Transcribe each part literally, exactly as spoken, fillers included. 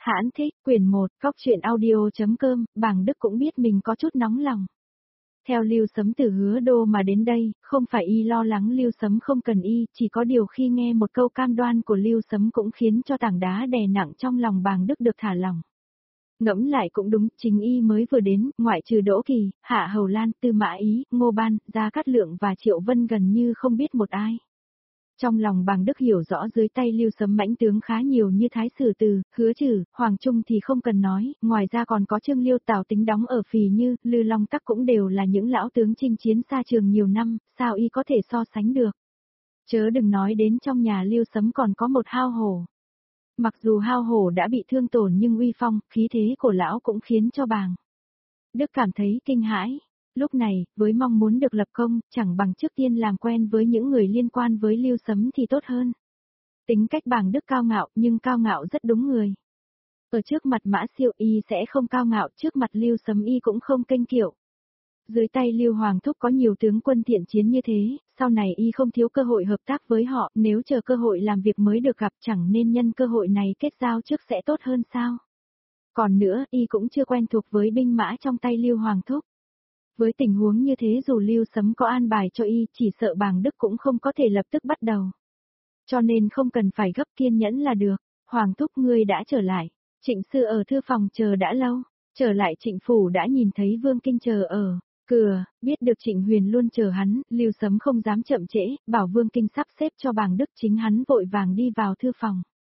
Hãn thích, quyển một, Cóc truyện audio.com, Bàng Đức cũng biết mình có chút nóng lòng. Theo Lưu Sấm từ Hứa Đô mà đến đây, không phải y lo lắng Lưu Sấm không cần y, chỉ có điều khi nghe một câu cam đoan của Lưu Sấm cũng khiến cho tảng đá đè nặng trong lòng Bàng Đức được thả lỏng. Ngẫm lại cũng đúng, chính y mới vừa đến, ngoại trừ Đỗ Kỳ, Hạ Hầu Lan, Tư Mã Ý, Ngô Ban, Gia Cát Lượng và Triệu Vân gần như không biết một ai. Trong lòng Bàng Đức hiểu rõ dưới tay Lưu Sấm mãnh tướng khá nhiều như Thái Sử Từ, Hứa Trừ, Hoàng Trung thì không cần nói, ngoài ra còn có Trương Liêu Tào Tính đóng ở Phì Như, Lư Long Tắc cũng đều là những lão tướng chinh chiến xa trường nhiều năm, sao y có thể so sánh được. Chớ đừng nói đến trong nhà Lưu Sấm còn có một hao hổ. Mặc dù hao hổ đã bị thương tổn nhưng uy phong, khí thế của lão cũng khiến cho Bàng Đức cảm thấy kinh hãi. Lúc này, với mong muốn được lập công, chẳng bằng trước tiên làm quen với những người liên quan với Lưu Sấm thì tốt hơn. Tính cách Bàng Đức cao ngạo, nhưng cao ngạo rất đúng người. Ở trước mặt Mã Siêu y sẽ không cao ngạo, trước mặt Lưu Sấm y cũng không kênh kiệu. Dưới tay Lưu Hoàng Thúc có nhiều tướng quân thiện chiến như thế, sau này y không thiếu cơ hội hợp tác với họ, nếu chờ cơ hội làm việc mới được gặp chẳng nên nhân cơ hội này kết giao trước sẽ tốt hơn sao. Còn nữa, y cũng chưa quen thuộc với binh mã trong tay Lưu Hoàng Thúc. Với tình huống như thế dù Lưu Sấm có an bài cho y, chỉ sợ Bàng Đức cũng không có thể lập tức bắt đầu. Cho nên không cần phải gấp, kiên nhẫn là được. Hoàng Thúc ngươi đã trở lại. Trịnh Sư ở thư phòng chờ đã lâu. Trở lại Trịnh phủ đã nhìn thấy Vương Kinh chờ ở cửa, biết được Trịnh Huyền luôn chờ hắn, Lưu Sấm không dám chậm trễ, bảo Vương Kinh sắp xếp cho Bàng Đức, chính hắn vội vàng đi vào thư phòng.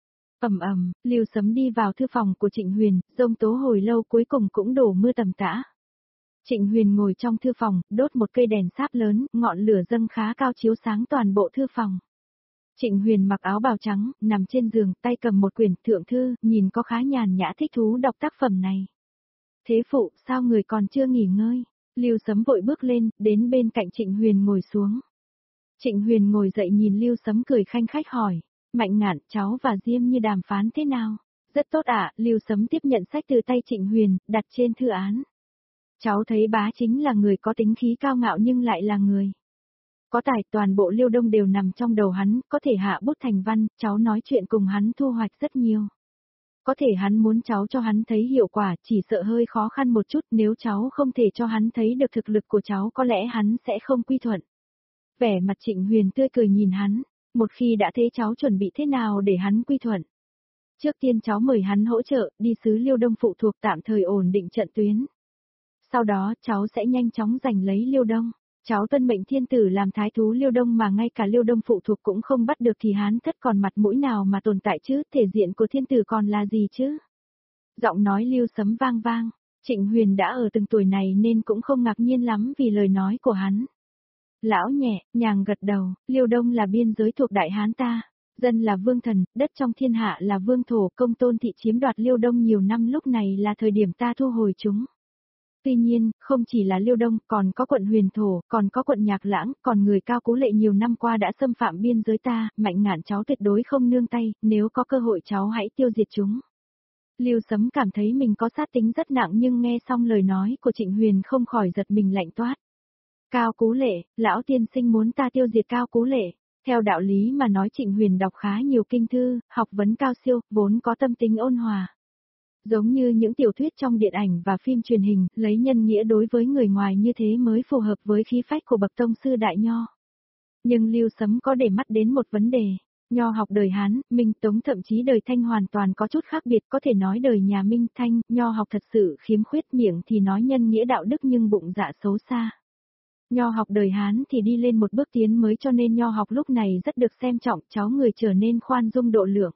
Ầm ầm, Lưu Sấm đi vào thư phòng của Trịnh Huyền, giông tố hồi lâu cuối cùng cũng đổ mưa tầm tã. Trịnh Huyền ngồi trong thư phòng, đốt một cây đèn sáp lớn, ngọn lửa dâng khá cao chiếu sáng toàn bộ thư phòng. Trịnh Huyền mặc áo bào trắng, nằm trên giường, tay cầm một quyển thượng thư, nhìn có khá nhàn nhã thích thú đọc tác phẩm này. Thế phụ, sao người còn chưa nghỉ ngơi? Lưu Sấm vội bước lên, đến bên cạnh Trịnh Huyền ngồi xuống. Trịnh Huyền ngồi dậy nhìn Lưu Sấm cười khanh khách hỏi, Mạnh Ngạn, cháu và Diêm Như đàm phán thế nào? Rất tốt ạ, à, Lưu Sấm tiếp nhận sách từ tay Trịnh Huyền, đặt trên thư án. Cháu thấy bá chính là người có tính khí cao ngạo nhưng lại là người có tài, toàn bộ Liêu Đông đều nằm trong đầu hắn, có thể hạ bút thành văn, cháu nói chuyện cùng hắn thu hoạch rất nhiều. Có thể hắn muốn cháu cho hắn thấy hiệu quả, chỉ sợ hơi khó khăn một chút, nếu cháu không thể cho hắn thấy được thực lực của cháu có lẽ hắn sẽ không quy thuận. Vẻ mặt Trịnh Huyền tươi cười nhìn hắn, một khi đã thế cháu chuẩn bị thế nào để hắn quy thuận. Trước tiên cháu mời hắn hỗ trợ, đi xứ Liêu Đông phụ thuộc tạm thời ổn định trận tuyến. Sau đó, cháu sẽ nhanh chóng giành lấy Liêu Đông. Cháu tuân mệnh thiên tử làm thái thú Liêu Đông mà ngay cả Liêu Đông phụ thuộc cũng không bắt được thì Hán thất còn mặt mũi nào mà tồn tại chứ, thể diện của thiên tử còn là gì chứ? Giọng nói Lưu Sấm vang vang, Trịnh Huyền đã ở từng tuổi này nên cũng không ngạc nhiên lắm vì lời nói của hắn. Lão nhẹ, nhàng gật đầu, Liêu Đông là biên giới thuộc Đại Hán ta, dân là vương thần, đất trong thiên hạ là vương thổ, công tôn thị chiếm đoạt Liêu Đông nhiều năm, lúc này là thời điểm ta thu hồi chúng. Tuy nhiên, không chỉ là Liêu Đông, còn có quận Huyền Thổ, còn có quận Nhạc Lãng, còn người Cao Cú Lệ nhiều năm qua đã xâm phạm biên giới ta, Mạnh Ngạn cháu tuyệt đối không nương tay, nếu có cơ hội cháu hãy tiêu diệt chúng. Lưu Sấm cảm thấy mình có sát tính rất nặng nhưng nghe xong lời nói của Trịnh Huyền không khỏi giật mình lạnh toát. Cao Cú Lệ, lão tiên sinh muốn ta tiêu diệt Cao Cú Lệ. Theo đạo lý mà nói Trịnh Huyền đọc khá nhiều kinh thư, học vấn cao siêu, vốn có tâm tính ôn hòa. Giống như những tiểu thuyết trong điện ảnh và phim truyền hình, lấy nhân nghĩa đối với người ngoài như thế mới phù hợp với khí phách của bậc tông sư đại nho. Nhưng Lưu Sấm có để mắt đến một vấn đề, nho học đời Hán, Minh, Tống thậm chí đời Thanh hoàn toàn có chút khác biệt, có thể nói đời nhà Minh, Thanh, nho học thật sự khiếm khuyết, miệng thì nói nhân nghĩa đạo đức nhưng bụng dạ xấu xa. Nho học đời Hán thì đi lên một bước tiến mới cho nên nho học lúc này rất được xem trọng, cháu người trở nên khoan dung độ lượng.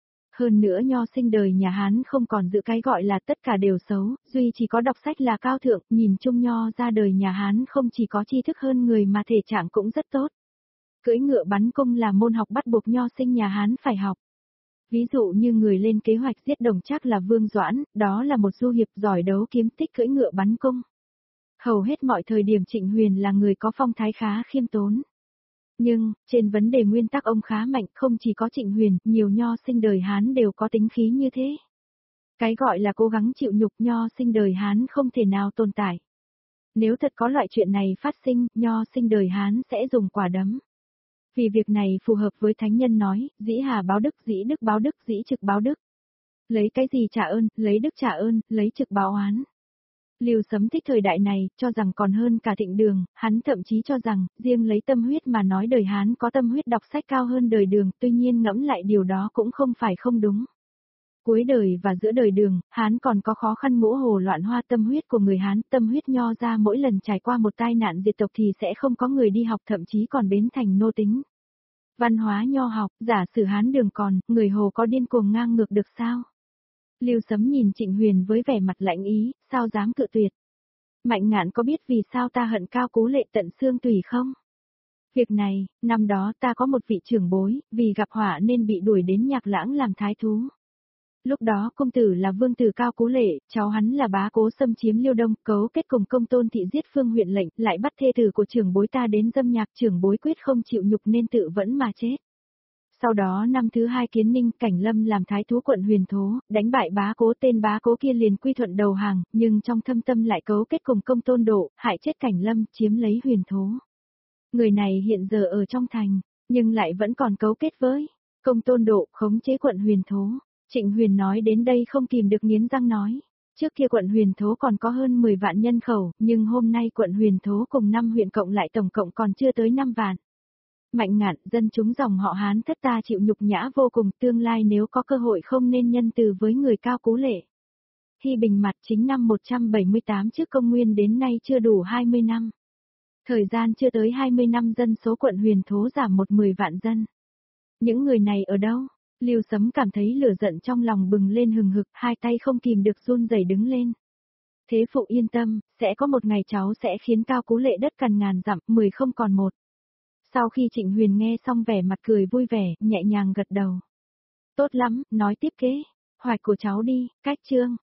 Hơn nữa nho sinh đời nhà Hán không còn giữ cái gọi là tất cả đều xấu, duy chỉ có đọc sách là cao thượng, nhìn chung nho ra đời nhà Hán không chỉ có tri thức hơn người mà thể trạng cũng rất tốt. Cưỡi ngựa bắn cung là môn học bắt buộc nho sinh nhà Hán phải học. Ví dụ như người lên kế hoạch giết Đồng Trác là Vương Doãn, đó là một du hiệp giỏi đấu kiếm tích cưỡi ngựa bắn cung. Hầu hết mọi thời điểm Trịnh Huyền là người có phong thái khá khiêm tốn. Nhưng, trên vấn đề nguyên tắc ông khá mạnh, không chỉ có Trịnh Huyền, nhiều nho sinh đời Hán đều có tính khí như thế. Cái gọi là cố gắng chịu nhục nho sinh đời Hán không thể nào tồn tại. Nếu thật có loại chuyện này phát sinh, nho sinh đời Hán sẽ dùng quả đấm. Vì việc này phù hợp với thánh nhân nói, dĩ hà báo đức, dĩ đức báo đức, dĩ trực báo đức. Lấy cái gì trả ơn, lấy đức trả ơn, lấy trực báo oán. Lưu Sấm thích thời đại này, cho rằng còn hơn cả Thịnh Đường, hắn thậm chí cho rằng, riêng lấy tâm huyết mà nói đời Hán có tâm huyết đọc sách cao hơn đời Đường, tuy nhiên ngẫm lại điều đó cũng không phải không đúng. Cuối đời và giữa đời Đường, Hán còn có khó khăn ngũ hồ loạn hoa tâm huyết của người Hán, tâm huyết nho ra mỗi lần trải qua một tai nạn diệt tộc thì sẽ không có người đi học thậm chí còn biến thành nô tính. Văn hóa nho học, giả sử Hán Đường còn, người Hồ có điên cuồng ngang ngược được sao? Lưu Sấm nhìn Trịnh Huyền với vẻ mặt lạnh ý, sao dám cự tuyệt. Mạnh Ngạn có biết vì sao ta hận Cao Cú Lệ tận xương tủy không? Việc này, năm đó ta có một vị trưởng bối, vì gặp họa nên bị đuổi đến Nhạc Lãng làm thái thú. Lúc đó công tử là vương tử Cao Cú Lệ, cháu hắn là bá cố xâm chiếm Liêu Đông, cấu kết cùng Công Tôn thị giết Phương huyện lệnh, lại bắt thê tử của trưởng bối ta đến dâm nhạc, trưởng bối quyết không chịu nhục nên tự vẫn mà chết. Sau đó năm thứ hai Kiến Ninh, Cảnh Lâm làm thái thú quận Huyền Thố, đánh bại bá cố, tên bá cố kia liền quy thuận đầu hàng, nhưng trong thâm tâm lại cấu kết cùng Công Tôn Độ, hại chết Cảnh Lâm, chiếm lấy Huyền Thố. Người này hiện giờ ở trong thành, nhưng lại vẫn còn cấu kết với Công Tôn Độ, khống chế quận Huyền Thố. Trịnh Huyền nói đến đây không kìm được nghiến răng nói. Trước kia quận Huyền Thố còn có hơn mười vạn nhân khẩu, nhưng hôm nay quận Huyền Thố cùng năm huyện cộng lại tổng cộng còn chưa tới năm vạn. Mạnh Ngạn, dân chúng dòng họ Hán thất ta chịu nhục nhã vô cùng, tương lai nếu có cơ hội không nên nhân từ với người Cao Cú Lệ. Thi Bình Mặt chính năm một trăm bảy mươi tám trước công nguyên đến nay chưa đủ hai mươi năm. Thời gian chưa tới hai mươi năm dân số quận Huyền Thố giảm một mười vạn dân. Những người này ở đâu? Lưu Sấm cảm thấy lửa giận trong lòng bừng lên hừng hực, hai tay không kìm được run rẩy đứng lên. Thế phụ yên tâm, sẽ có một ngày cháu sẽ khiến Cao Cú Lệ đất cằn ngàn dặm, mười không còn một. Sau khi Trịnh Huyền nghe xong vẻ mặt cười vui vẻ, nhẹ nhàng gật đầu. Tốt lắm, nói tiếp kế, hoạch của cháu đi, cách chương.